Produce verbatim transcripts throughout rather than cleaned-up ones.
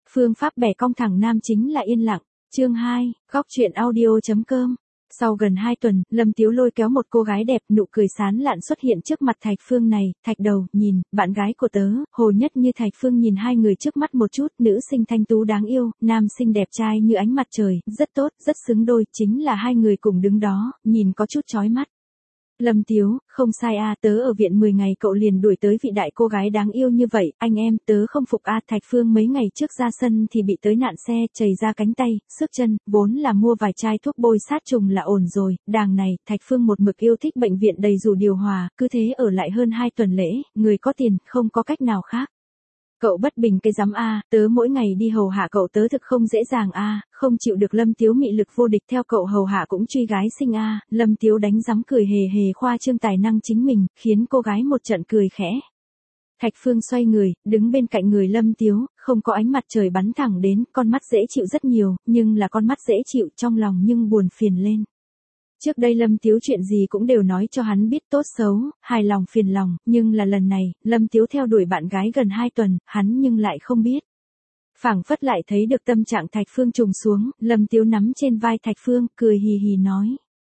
Phương pháp bẻ cong thẳng nam chính là yên lặng. Chương hai, góc truyện audio.com. Sau gần hai tuần, Lâm Tiếu lôi kéo một cô gái đẹp, nụ cười sán lạn xuất hiện trước mặt Thạch Phương này. Thạch đầu, nhìn, bạn gái của tớ. Hồ Nhất Như Thạch Phương nhìn hai người trước mắt một chút, nữ sinh thanh tú đáng yêu, nam sinh đẹp trai như ánh mặt trời, rất tốt, rất xứng đôi, chính là hai người cùng đứng đó, nhìn có chút chói mắt. Lâm Tiếu, không sai a, tớ ở viện mười ngày cậu liền đuổi tới vị đại cô gái đáng yêu như vậy, anh em, tớ không phục a. Thạch Phương mấy ngày trước ra sân thì bị tới nạn xe, chảy ra cánh tay, xước chân, vốn là mua vài chai thuốc bôi sát trùng là ổn rồi, đàng này, Thạch Phương một mực yêu thích bệnh viện đầy dù điều hòa, cứ thế ở lại hơn hai tuần lễ, người có tiền, không có cách nào khác. Cậu bất bình cái giám a, tớ mỗi ngày đi hầu hạ cậu tớ thực không dễ dàng a, không chịu được. Lâm Tiếu mị lực vô địch, theo cậu hầu hạ cũng truy gái xinh a. Lâm Tiếu đánh giám cười hề hề khoa trương tài năng chính mình, khiến cô gái một trận cười khẽ. Thạch Phương xoay người, đứng bên cạnh người Lâm Tiếu, không có ánh mặt trời bắn thẳng đến, con mắt dễ chịu rất nhiều, nhưng là con mắt dễ chịu trong lòng nhưng buồn phiền lên. Trước đây Lâm Tiếu chuyện gì cũng đều nói cho hắn biết, tốt xấu, hài lòng phiền lòng, nhưng là lần này, Lâm Tiếu theo đuổi bạn gái gần hai tuần, hắn nhưng lại không biết. Phảng phất lại thấy được tâm trạng Thạch Phương trùng xuống, Lâm Tiếu nắm trên vai Thạch Phương, cười hì hì nói.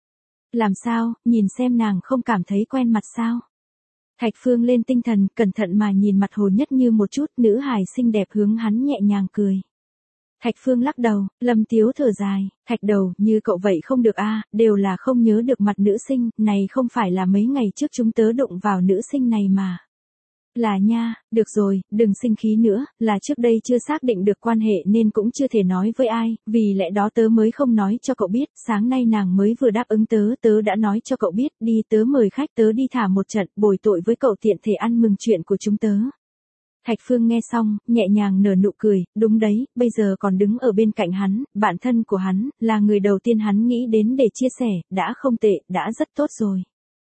Làm sao, nhìn xem nàng không cảm thấy quen mặt sao? Thạch Phương lên tinh thần, cẩn thận mà nhìn mặt Hồ Nhất Như một chút, nữ hài xinh đẹp hướng hắn nhẹ nhàng cười. Thạch Phương lắc đầu, Lâm Tiếu thở dài, Thạch đầu, như cậu vậy không được a, đều là không nhớ được mặt nữ sinh, này không phải là mấy ngày trước chúng tớ đụng vào nữ sinh này mà. Là nha, được rồi, đừng sinh khí nữa, là trước đây chưa xác định được quan hệ nên cũng chưa thể nói với ai, vì lẽ đó tớ mới không nói cho cậu biết, sáng nay nàng mới vừa đáp ứng tớ, tớ đã nói cho cậu biết, đi tớ mời khách tớ đi thả một trận, bồi tội với cậu tiện thể ăn mừng chuyện của chúng tớ. Thạch Phương nghe xong, nhẹ nhàng nở nụ cười, đúng đấy, bây giờ còn đứng ở bên cạnh hắn, bạn thân của hắn, là người đầu tiên hắn nghĩ đến để chia sẻ, đã không tệ, đã rất tốt rồi.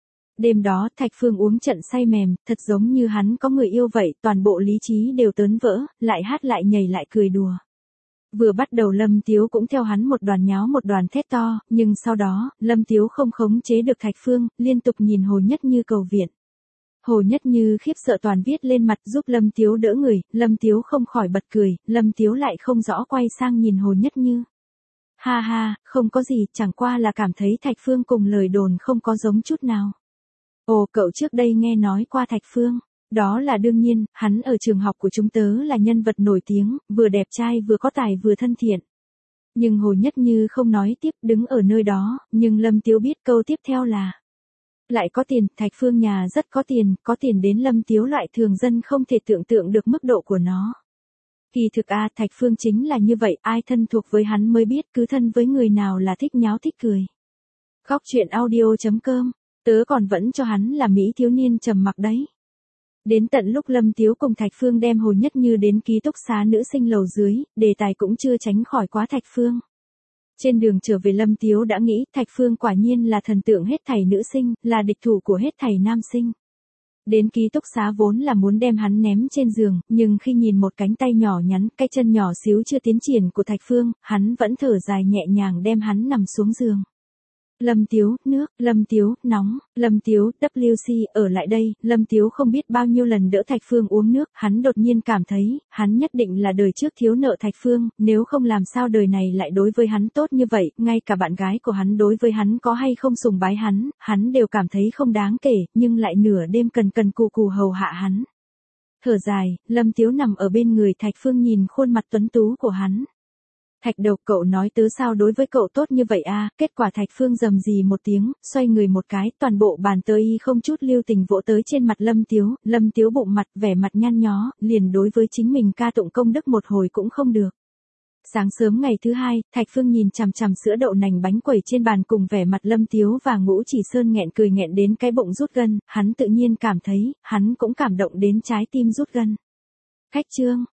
Đêm đó, Thạch Phương uống trận say mềm, thật giống như hắn có người yêu vậy, toàn bộ lý trí đều tớn vỡ, lại hát lại nhảy lại cười đùa. Vừa bắt đầu Lâm Tiếu cũng theo hắn một đoàn nháo một đoàn thét to, nhưng sau đó, Lâm Tiếu không khống chế được Thạch Phương, liên tục nhìn Hồ Nhất Như cầu viện. Hồ Nhất Như khiếp sợ toàn viết lên mặt giúp Lâm Tiếu đỡ người, Lâm Tiếu không khỏi bật cười, Lâm Tiếu lại không rõ quay sang nhìn Hồ Nhất Như. Ha ha, không có gì, chẳng qua là cảm thấy Thạch Phương cùng lời đồn không có giống chút nào. Ồ, cậu trước đây nghe nói qua Thạch Phương, đó là đương nhiên, hắn ở trường học của chúng tớ là nhân vật nổi tiếng, vừa đẹp trai vừa có tài vừa thân thiện. Nhưng Hồ Nhất Như không nói tiếp, đứng ở nơi đó, nhưng Lâm Tiếu biết câu tiếp theo là lại có tiền, Thạch Phương nhà rất có tiền, có tiền đến Lâm Tiếu loại thường dân không thể tưởng tượng được mức độ của nó. Kỳ thực a, Thạch Phương chính là như vậy, ai thân thuộc với hắn mới biết, cứ thân với người nào là thích nháo thích cười. Góc truyện audio.com, tớ còn vẫn cho hắn là Mỹ thiếu niên trầm mặc đấy. Đến tận lúc Lâm Tiếu cùng Thạch Phương đem Hồ Nhất Như đến ký túc xá nữ sinh lầu dưới, đề tài cũng chưa tránh khỏi quá Thạch Phương. Trên đường trở về Lâm Tiếu đã nghĩ, Thạch Phương quả nhiên là thần tượng hết thảy nữ sinh, là địch thủ của hết thảy nam sinh. Đến ký túc xá vốn là muốn đem hắn ném trên giường, nhưng khi nhìn một cánh tay nhỏ nhắn, cái chân nhỏ xíu chưa tiến triển của Thạch Phương, hắn vẫn thở dài nhẹ nhàng đem hắn nằm xuống giường. Lâm Tiếu, nước, Lâm Tiếu, nóng, Lâm Tiếu, vê xê, ở lại đây, Lâm Tiếu không biết bao nhiêu lần đỡ Thạch Phương uống nước, hắn đột nhiên cảm thấy, hắn nhất định là đời trước thiếu nợ Thạch Phương, nếu không làm sao đời này lại đối với hắn tốt như vậy, ngay cả bạn gái của hắn đối với hắn có hay không sùng bái hắn, hắn đều cảm thấy không đáng kể, nhưng lại nửa đêm cần cần cù cù hầu hạ hắn. Thở dài, Lâm Tiếu nằm ở bên người Thạch Phương nhìn khuôn mặt tuấn tú của hắn. Thạch đầu, cậu nói tớ sao đối với cậu tốt như vậy a? Kết quả Thạch Phương rầm rì một tiếng, xoay người một cái, toàn bộ bàn tơ y không chút lưu tình vỗ tới trên mặt Lâm Tiếu, Lâm Tiếu bụng mặt, vẻ mặt nhăn nhó, liền đối với chính mình ca tụng công đức một hồi cũng không được. Sáng sớm ngày thứ hai, Thạch Phương nhìn chằm chằm sữa đậu nành bánh quẩy trên bàn cùng vẻ mặt Lâm Tiếu và Ngũ Chỉ Sơn nghẹn cười nghẹn đến cái bụng rút gân, hắn tự nhiên cảm thấy, hắn cũng cảm động đến trái tim rút gân. Khách trương,